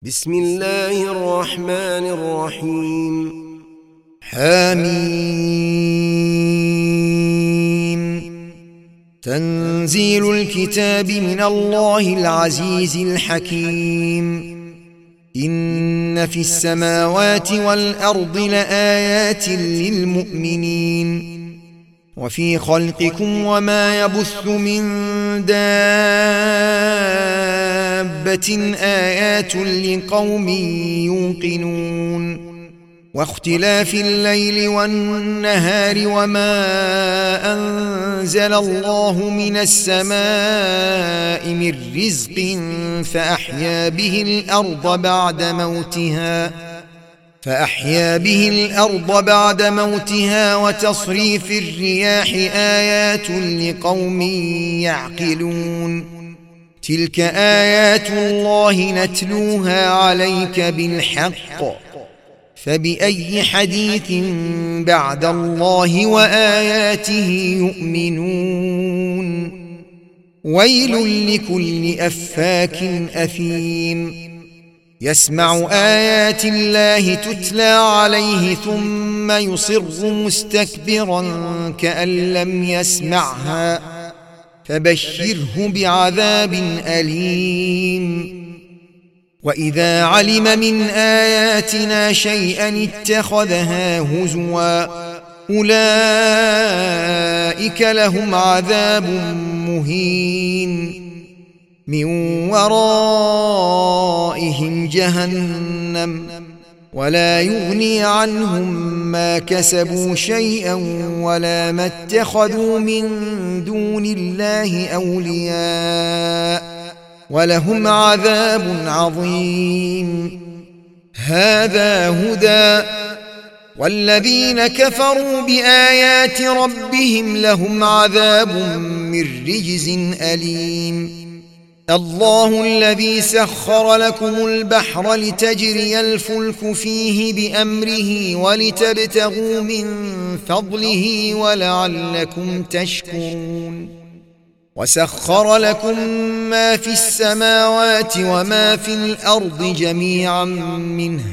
بسم الله الرحمن الرحيم. حميم. تنزيل الكتاب من الله العزيز الحكيم. إن في السماوات والأرض لآيات للمؤمنين وفي خلقكم وما يبث من دابة آيات لقوم يوقنون واختلاف الليل والنهار وما أنزل الله من السماء من رزق فأحيا به الأرض بعد موتها وتصريف الرياح آيات لقوم يعقلون. تلك آيات الله نتلوها عليك بالحق فبأي حديث بعد الله وآياته يؤمنون. ويل لكل أفاك أثيم يسمع آيات الله تتلى عليه ثم يصر مستكبرا كأن لم يسمعها فبشره بعذاب أليم. وإذا علم من آياتنا شيئا اتخذها هزوا أولئك لهم عذاب مهين من ورائهم جهنم ولا يغني عنهم ما كسبوا شيئا ولا ما اتخذوا من دون الله أولياء ولهم عذاب عظيم. هذا هدى والذين كفروا بآيات ربهم لهم عذاب من رجز أليم. الله الذي سخر لكم البحر لتجري الفلك فيه بأمره ولتبتغوا من فضله ولعلكم تشكرون. وسخر لكم ما في السماوات وما في الأرض جميعا منه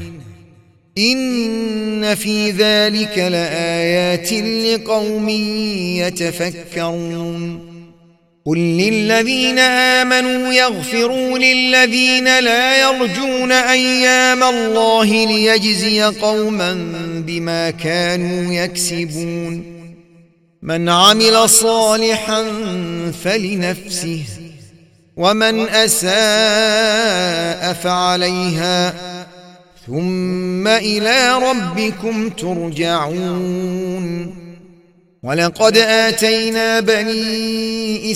إن في ذلك لآيات لقوم يتفكرون. قل للذين آمنوا يغفروا للذين لا يرجون أيام الله ليجزي قوما بما كانوا يكسبون. من عمل صالحا فلنفسه ومن أساء فعليها ثم إلى ربكم ترجعون. ولقد آتينا بني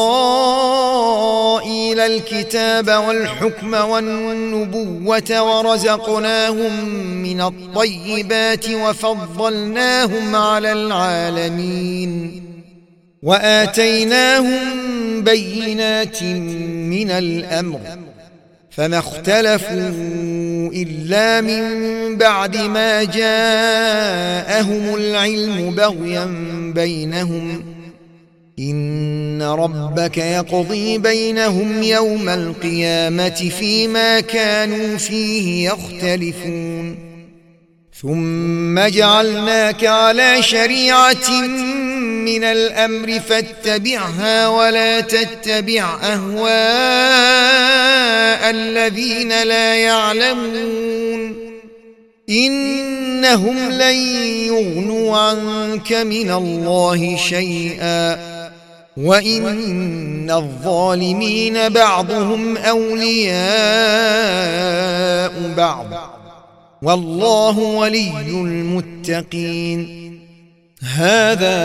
إسرائيل الكتاب والحكم والنبوة ورزقناهم من الطيبات وفضلناهم على العالمين وآتيناهم بينات من الأمر فما اختلفوا إلا من بعد ما جاءهم العلم بغيا بينهم إن ربك يقضي بينهم يوم القيامة فيما كانوا فيه يختلفون. ثم جعلناك على شريعة من الأمر فاتبعها ولا تتبع أهواء الذين لا يعلمون إنهم لن يغنوا عنك من الله شيئا وإن الظالمين بعضهم أولياء بعض والله ولي المتقين. هذا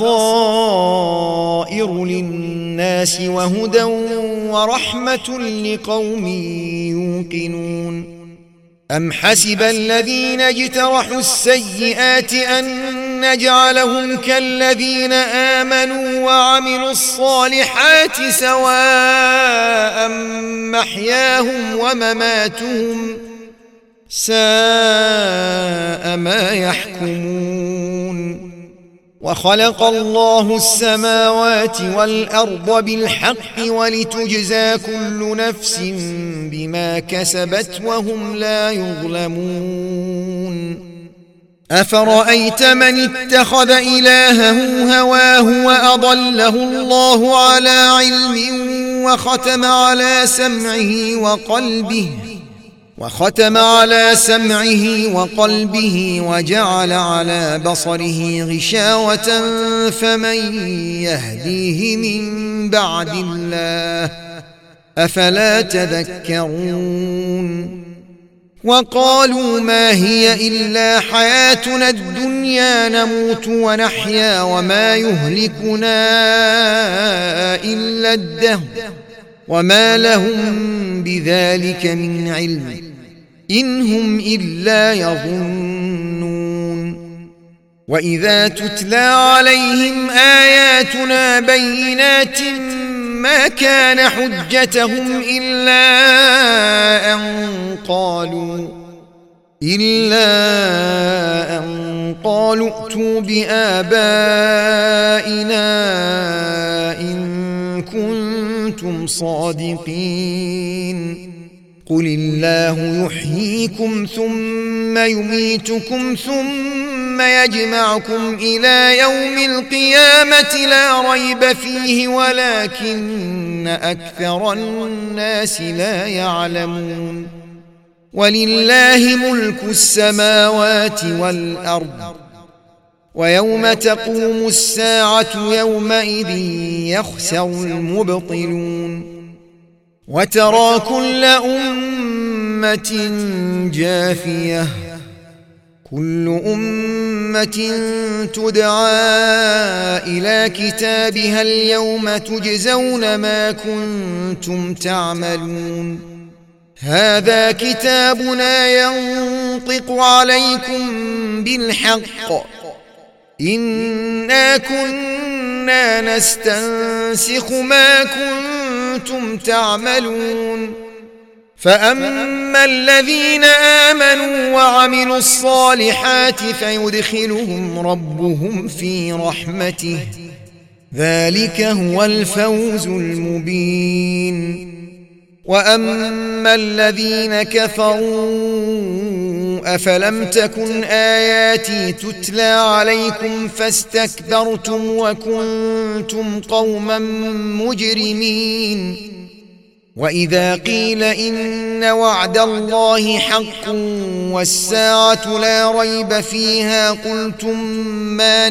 بصائر للناس وهدى ورحمة لقوم يوقنون. أم حسب الذين اجترحوا السيئات أن نجعلهم كالذين آمنوا وعملوا الصالحات سواء محياهم ومماتهم ساء ما يحكمون. وخلق الله السماوات والأرض بالحق ولتجزى كل نفس بما كسبت وهم لا يظلمون أفرأيت من اتخذ إلهه هواه وأضله الله على علم وختم على سمعه وقلبه وجعل على بصره غشاوة فمن يهديه من بعد الله أفلا تذكرون وقالوا ما هي إلا حياتنا الدنيا نموت ونحيا وما يهلكنا إلا الدهر وما لهم بذلك من علم إن هم إلا يظنون وإذا تتلى عليهم آياتنا بينات ما كان حجتهم إلا أن قالوا ائتوا بآبائنا إن كنتم صادقين قل الله يحييكم ثم يميتكم ثم يجمعكم إلى يوم القيامة لا ريب فيه ولكن أكثر الناس لا يعلمون ولله ملك السماوات والأرض ويوم تقوم الساعة يومئذ يخسر المبطلون وترى كل أمة جاثية كل أمة تدعى إلى كتابها اليوم تجزون ما كنتم تعملون هذا كتابنا ينطق عليكم بالحق إنا كنا نستنسخ ما كنتم تعملون فأما الذين آمنوا وعملوا الصالحات فيدخلهم ربهم في رحمته ذلك هو الفوز المبين وأما الذين كفروا أفلم تكن آياتي تتلى عليكم فاستكبرتم وكنتم قوما مجرمين وإذا قيل إن وعد الله حق والساعة لا ريب فيها قلتم ما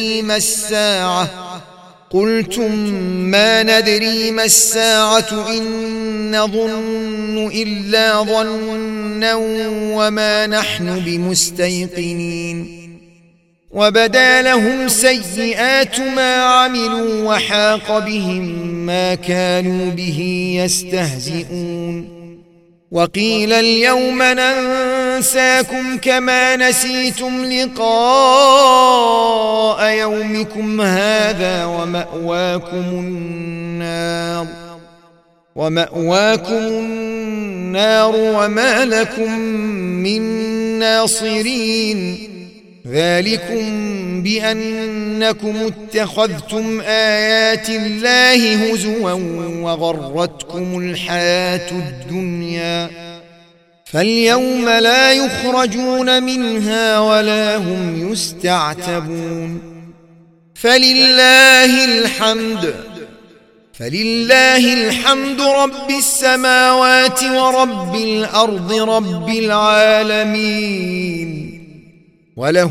ندري ما الساعة إن نظن إلا ظنا وما نحن بمستيقنين وبدا لهم سيئات ما عملوا وحاق بهم ما كانوا به يستهزئون وقيل اليوم ننساكم كما نسيتم لقاء يومكم هذا ومأواكم النار وما لكم من ناصرين ذلكم بأنكم اتخذتم آيات الله هزوا وغرتكم الحياة الدنيا فاليوم لا يخرجون منها ولا هم يستعتبون فلله الحمد رب السماوات ورب الأرض رب العالمين وله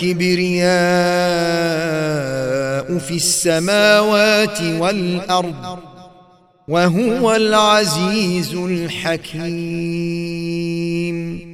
الكبرياء في السماوات والأرض وهو العزيز الحكيم